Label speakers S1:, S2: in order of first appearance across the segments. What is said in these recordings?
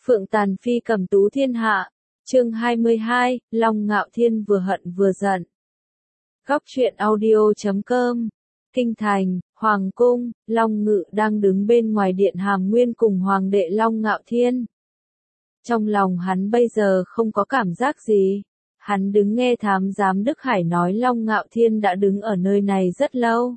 S1: Phượng Tàn Phi cầm tú thiên hạ, chương 22, Long Ngạo Thiên vừa hận vừa giận. Góc truyện audio.com. Kinh thành, Hoàng cung, Long Ngự đang đứng bên ngoài điện Hàm Nguyên cùng Hoàng đệ Long Ngạo Thiên. Trong lòng hắn bây giờ không có cảm giác gì. Hắn đứng nghe thám giám Đức Hải nói Long Ngạo Thiên đã đứng ở nơi này rất lâu.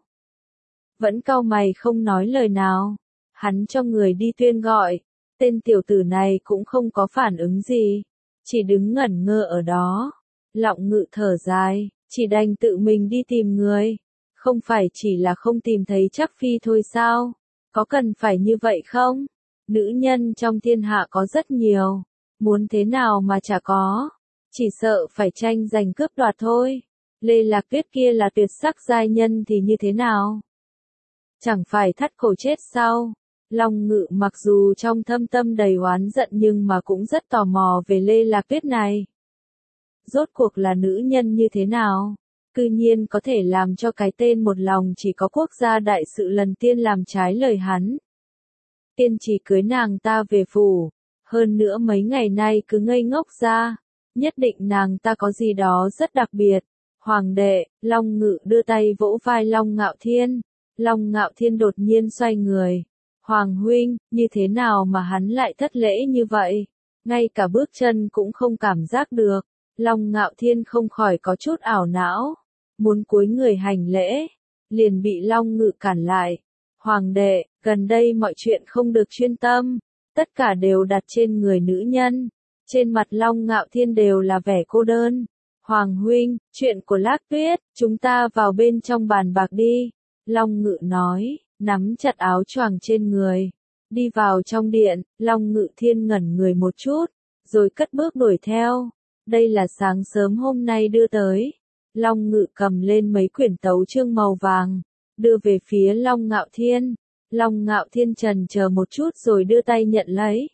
S1: Vẫn cau mày không nói lời nào. Hắn cho người đi tuyên gọi. Tên tiểu tử này cũng không có phản ứng gì. Chỉ đứng ngẩn ngơ ở đó. Long Ngự thở dài, chỉ đành tự mình đi tìm người. Không phải chỉ là không tìm thấy Trác Phi thôi sao? Có cần phải như vậy không? Nữ nhân trong thiên hạ có rất nhiều. Muốn thế nào mà chả có. Chỉ sợ phải tranh giành cướp đoạt thôi. Lê Lạc Tuyết kia là tuyệt sắc giai nhân thì như thế nào? Chẳng phải thắt cổ chết sao? Long Ngự mặc dù trong thâm tâm đầy oán giận nhưng mà cũng rất tò mò về Lê Lạc Tuyết này. Rốt cuộc là nữ nhân như thế nào? Cư nhiên có thể làm cho cái tên một lòng chỉ có quốc gia đại sự lần tiên làm trái lời hắn. Tiên chỉ cưới nàng ta về phủ. Hơn nữa mấy ngày nay cứ ngây ngốc ra. Nhất định nàng ta có gì đó rất đặc biệt. Hoàng đệ, Long Ngự đưa tay vỗ vai Long Ngạo Thiên. Long Ngạo Thiên đột nhiên xoay người. Hoàng huynh, như thế nào mà hắn lại thất lễ như vậy? Ngay cả bước chân cũng không cảm giác được. Long Ngạo Thiên không khỏi có chút ảo não. Muốn cúi người hành lễ. Liền bị Long Ngự cản lại. Hoàng đệ, gần đây mọi chuyện không được chuyên tâm. Tất cả đều đặt trên người nữ nhân. Trên mặt Long Ngạo Thiên đều là vẻ cô đơn. Hoàng huynh, chuyện của Lạc Tuyết, chúng ta vào bên trong bàn bạc đi. Long Ngự nói, nắm chặt áo choàng trên người. Đi vào trong điện, Long Ngự Thiên ngẩn người một chút, rồi cất bước đuổi theo. Đây là sáng sớm hôm nay đưa tới. Long Ngự cầm lên mấy quyển tấu chương màu vàng, đưa về phía Long Ngạo Thiên. Long Ngạo Thiên chần chờ một chút rồi đưa tay nhận lấy.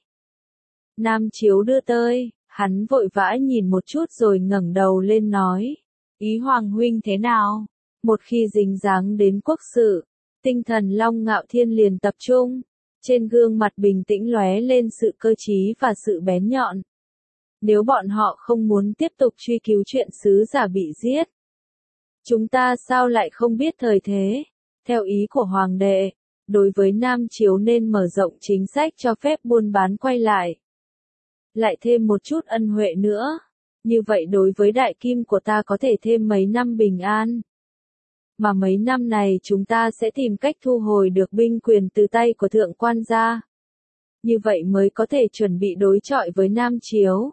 S1: Nam chiếu đưa tới, hắn vội vã nhìn một chút rồi ngẩng đầu lên nói. Ý Hoàng huynh thế nào? Một khi dính dáng đến quốc sự, tinh thần Long Ngạo Thiên liền tập trung. Trên gương mặt bình tĩnh lóe lên sự cơ trí và sự bén nhọn. Nếu bọn họ không muốn tiếp tục truy cứu chuyện sứ giả bị giết, chúng ta sao lại không biết thời thế? Theo ý của Hoàng đệ, đối với Nam Chiếu nên mở rộng chính sách cho phép buôn bán quay lại. Lại thêm một chút ân huệ nữa. Như vậy đối với đại kim của ta có thể thêm mấy năm bình an. Mà mấy năm này chúng ta sẽ tìm cách thu hồi được binh quyền từ tay của thượng quan gia. Như vậy mới có thể chuẩn bị đối chọi với Nam Chiếu.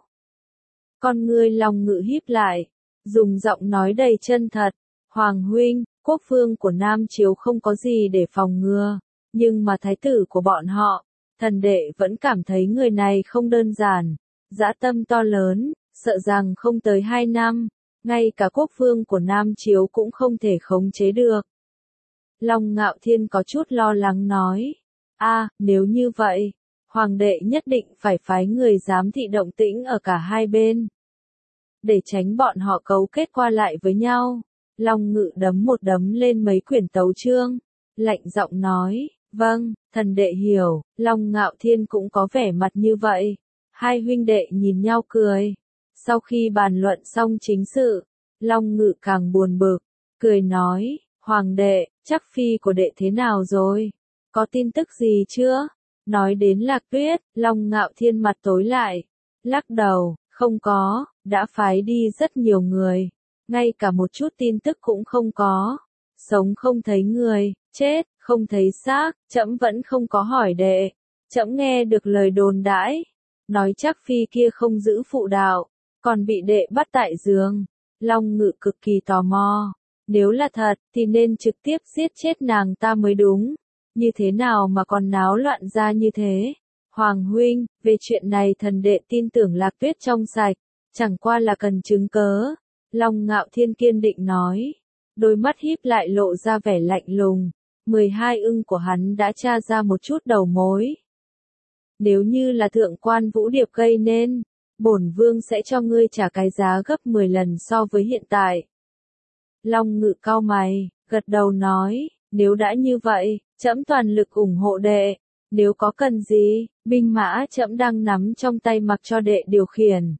S1: Con ngươi Long Ngự híp lại, dùng giọng nói đầy chân thật. Hoàng huynh, quốc phương của Nam Chiếu không có gì để phòng ngừa, nhưng mà thái tử của bọn họ, thần đệ vẫn cảm thấy người này không đơn giản, dã tâm to lớn, sợ rằng không tới 2 năm, ngay cả quốc phương của Nam Chiếu cũng không thể khống chế được. Long Ngạo Thiên có chút lo lắng nói, nếu như vậy, Hoàng đệ nhất định phải phái người giám thị động tĩnh ở cả hai bên, để tránh bọn họ cấu kết qua lại với nhau. Long Ngự đấm một đấm lên mấy quyển tấu chương, lạnh giọng nói, vâng, thần đệ hiểu. Long Ngạo Thiên cũng có vẻ mặt như vậy. Hai huynh đệ nhìn nhau cười. Sau khi bàn luận xong chính sự, Long Ngự càng buồn bực, cười nói, Hoàng đệ, Trác Phi của đệ thế nào rồi? Có tin tức gì chưa? Nói đến Lạc Tuyết, Long Ngạo Thiên mặt tối lại, lắc đầu, không có, đã phái đi rất nhiều người. Ngay cả một chút tin tức cũng không có. Sống không thấy người, chết, không thấy xác, trẫm vẫn không có hỏi đệ. Trẫm nghe được lời đồn đãi, nói Trác Phi kia không giữ phụ đạo, còn bị đệ bắt tại giường. Long Ngự cực kỳ tò mò. Nếu là thật, thì nên trực tiếp giết chết nàng ta mới đúng. Như thế nào mà còn náo loạn ra như thế? Hoàng huynh, về chuyện này thần đệ tin tưởng Lạc Tuyết trong sạch, chẳng qua là cần chứng cớ. Long Ngạo Thiên kiên định nói. Đôi mắt híp lại lộ ra vẻ lạnh lùng. 12 ưng của hắn đã tra ra một chút đầu mối. Nếu như là thượng quan Vũ Điệp gây nên, bổn vương sẽ cho ngươi trả cái giá gấp 10 lần so với hiện tại. Long Ngự cau mày, gật đầu nói, nếu đã như vậy, trẫm toàn lực ủng hộ đệ. Nếu có cần gì, Binh mã trẫm đang nắm trong tay mặc cho đệ điều khiển.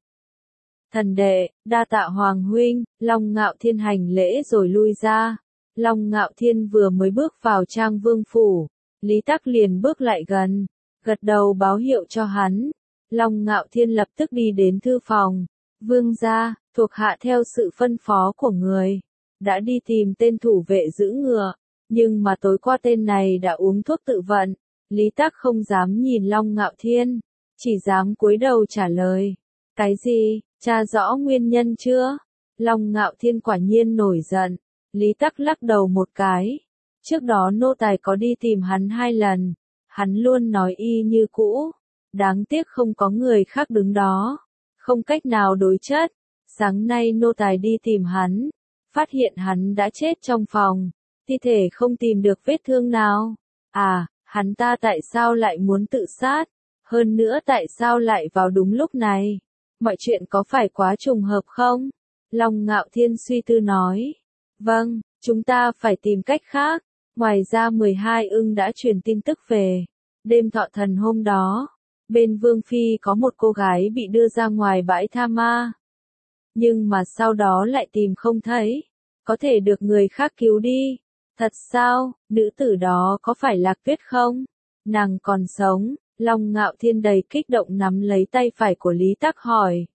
S1: Thần đệ, đa tạ Hoàng huynh, Long Ngạo Thiên hành lễ rồi lui ra. Long Ngạo Thiên vừa mới bước vào Trang Vương phủ, Lý Tắc liền bước lại gần, gật đầu báo hiệu cho hắn. Long Ngạo Thiên lập tức đi đến thư phòng. Vương gia, thuộc hạ theo sự phân phó của người, đã đi tìm tên thủ vệ giữ ngựa, nhưng mà tối qua tên này đã uống thuốc tự vận. Lý Tắc không dám nhìn Long Ngạo Thiên, chỉ dám cúi đầu trả lời. Cái gì, tra rõ nguyên nhân chưa? Long Ngạo Thiên quả nhiên nổi giận. Lý Tắc lắc đầu một cái. Trước đó nô tài có đi tìm hắn 2 lần, hắn luôn nói y như cũ. Đáng tiếc không có người khác đứng đó, không cách nào đối chất. Sáng nay nô tài đi tìm hắn, phát hiện hắn đã chết trong phòng, thi thể không tìm được vết thương nào. À, hắn ta tại sao lại muốn tự sát? Hơn nữa tại sao lại vào đúng lúc này? Mọi chuyện có phải quá trùng hợp không? Long Ngạo Thiên suy tư nói. Vâng, chúng ta phải tìm cách khác. Ngoài ra 12 ưng đã truyền tin tức về. Đêm thọ thần hôm đó, bên Vương Phi có một cô gái bị đưa ra ngoài bãi tha ma. Nhưng mà sau đó lại tìm không thấy. Có thể được người khác cứu đi. Thật sao, nữ tử đó có phải Lạc Tuyết không? Nàng còn sống. Long Ngạo Thiên đầy kích động nắm lấy tay phải của Lý Tắc hỏi.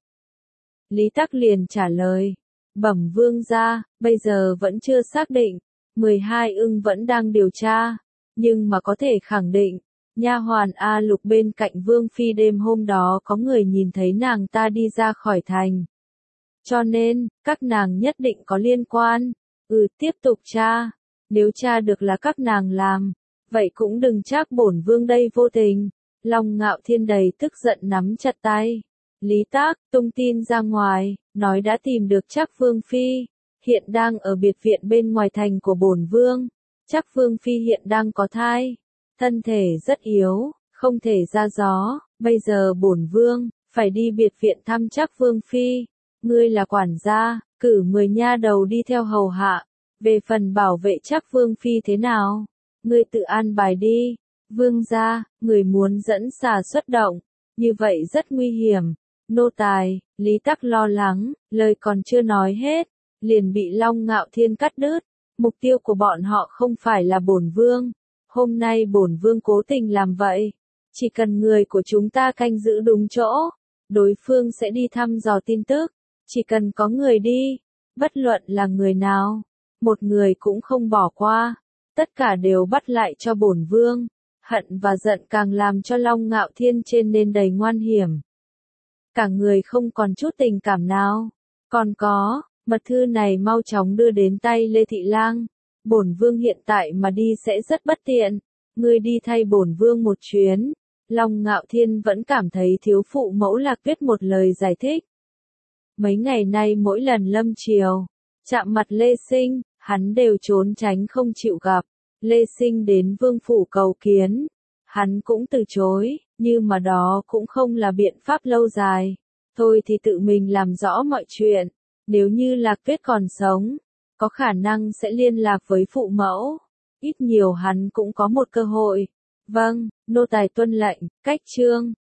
S1: Lý Tắc liền trả lời. Bẩm vương gia, bây giờ vẫn chưa xác định. 12 ưng vẫn đang điều tra. Nhưng mà có thể khẳng định, nha hoàn A Lục bên cạnh Vương Phi đêm hôm đó có người nhìn thấy nàng ta đi ra khỏi thành. Cho nên, các nàng nhất định có liên quan. Tiếp tục tra. Nếu tra được là các nàng làm, vậy cũng đừng trách bổn vương đây vô tình. Long Ngạo Thiên đầy tức giận nắm chặt tay. Lý Tắc tung tin ra ngoài, nói đã tìm được Trác Vương Phi, hiện đang ở biệt viện bên ngoài thành của bổn vương. Trác Vương Phi hiện đang có thai, thân thể rất yếu, không thể ra gió. Bây giờ bổn vương phải đi biệt viện thăm Trác Vương Phi. Ngươi là quản gia, cử 10 nha đầu đi theo hầu hạ. Về phần bảo vệ Trác Vương Phi thế nào, ngươi tự an bài đi. Vương gia, người muốn dẫn xà xuất động, như vậy rất nguy hiểm. Nô tài, Lý Tắc lo lắng, lời còn chưa nói hết, liền bị Long Ngạo Thiên cắt đứt. Mục tiêu của bọn họ không phải là bổn vương. Hôm nay bổn vương cố tình làm vậy. Chỉ cần người của chúng ta canh giữ đúng chỗ, đối phương sẽ đi thăm dò tin tức. Chỉ cần có người đi, bất luận là người nào, một người cũng không bỏ qua. Tất cả đều bắt lại cho bổn vương. Hận và giận càng làm cho Long Ngạo Thiên trên nên đầy ngoan hiểm. Cả người không còn chút tình cảm nào. Còn có, mật thư này mau chóng đưa đến tay Lê Thị Lang. Bổn vương hiện tại mà đi sẽ rất bất tiện. Ngươi đi thay bổn vương một chuyến. Long Ngạo Thiên vẫn cảm thấy thiếu phụ mẫu Lạc Tuyết một lời giải thích. Mấy ngày nay mỗi lần lâm triều, chạm mặt Lê Sinh, hắn đều trốn tránh không chịu gặp. Lê Sinh đến vương phủ cầu kiến, hắn cũng từ chối, nhưng mà đó cũng không là biện pháp lâu dài. Thôi thì tự mình làm rõ mọi chuyện, nếu như Lạc Tuyết còn sống, có khả năng sẽ liên lạc với phụ mẫu, ít nhiều hắn cũng có một cơ hội. Vâng, nô tài tuân lệnh, cách chương.